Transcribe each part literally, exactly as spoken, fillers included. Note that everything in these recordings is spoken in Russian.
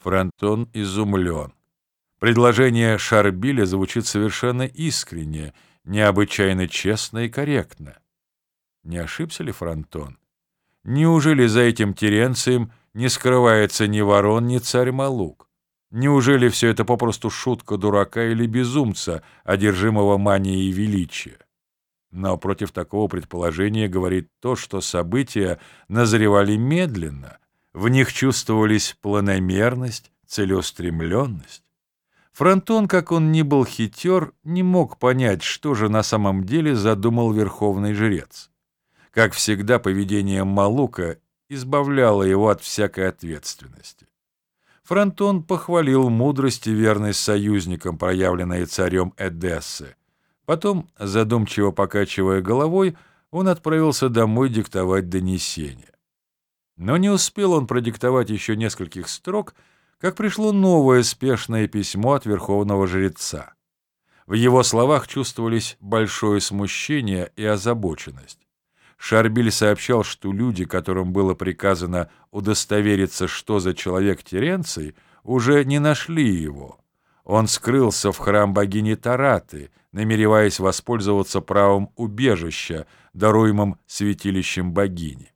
Фронтон изумлен. Предложение Шарбиля звучит совершенно искренне, необычайно честно и корректно. Не ошибся ли Фронтон? Неужели за этим Теренцием не скрывается ни ворон, ни царь Малук? Неужели все это попросту шутка дурака или безумца, одержимого манией величия? Но против такого предположения говорит то, что события назревали медленно, в них чувствовались планомерность, целеустремленность. Фронтон, как он ни был хитер, не мог понять, что же на самом деле задумал верховный жрец. Как всегда, поведение Малука избавляло его от всякой ответственности. Фронтон похвалил мудрость и верность союзникам, проявленные царем Эдессы. Потом, задумчиво покачивая головой, он отправился домой диктовать донесение. Но не успел он продиктовать еще нескольких строк, как пришло новое спешное письмо от верховного жреца. В его словах чувствовались большое смущение и озабоченность. Шарбиль сообщал, что люди, которым было приказано удостовериться, что за человек Теренций, уже не нашли его. Он скрылся в храм богини Тараты, намереваясь воспользоваться правом убежища, даруемым святилищем богини.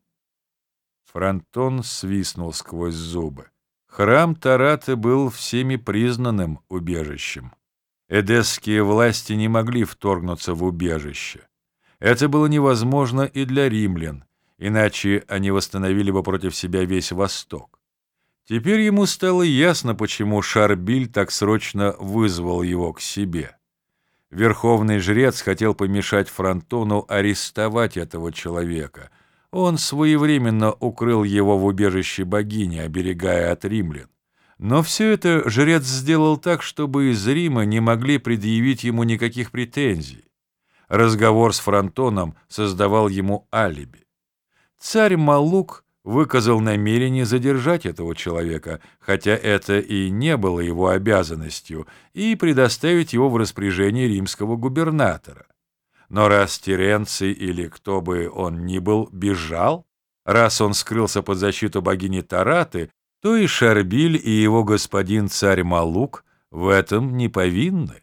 Фронтон свистнул сквозь зубы. Храм Тараты был всеми признанным убежищем. Эдесские власти не могли вторгнуться в убежище. Это было невозможно и для римлян, иначе они восстановили бы против себя весь Восток. Теперь ему стало ясно, почему Шарбиль так срочно вызвал его к себе. Верховный жрец хотел помешать Фронтону арестовать этого человека. Он своевременно укрыл его в убежище богини, оберегая от римлян. Но все это жрец сделал так, чтобы из Рима не могли предъявить ему никаких претензий. Разговор с Фронтоном создавал ему алиби. Царь Малук выказал намерение задержать этого человека, хотя это и не было его обязанностью, и предоставить его в распоряжение римского губернатора. Но раз Теренций или кто бы он ни был бежал, раз он скрылся под защиту богини Тараты, то и Шарбиль, и его господин царь Малук в этом не повинны.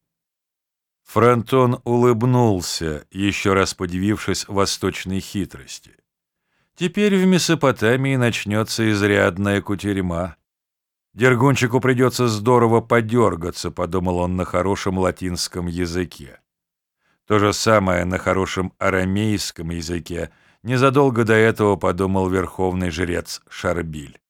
Фронтон улыбнулся, еще раз подивившись восточной хитрости. Теперь в Месопотамии начнется изрядная кутерьма. Дергунчику придется здорово подергаться, подумал он на хорошем латинском языке. То же самое на хорошем арамейском языке незадолго до этого подумал верховный жрец Шарбиль.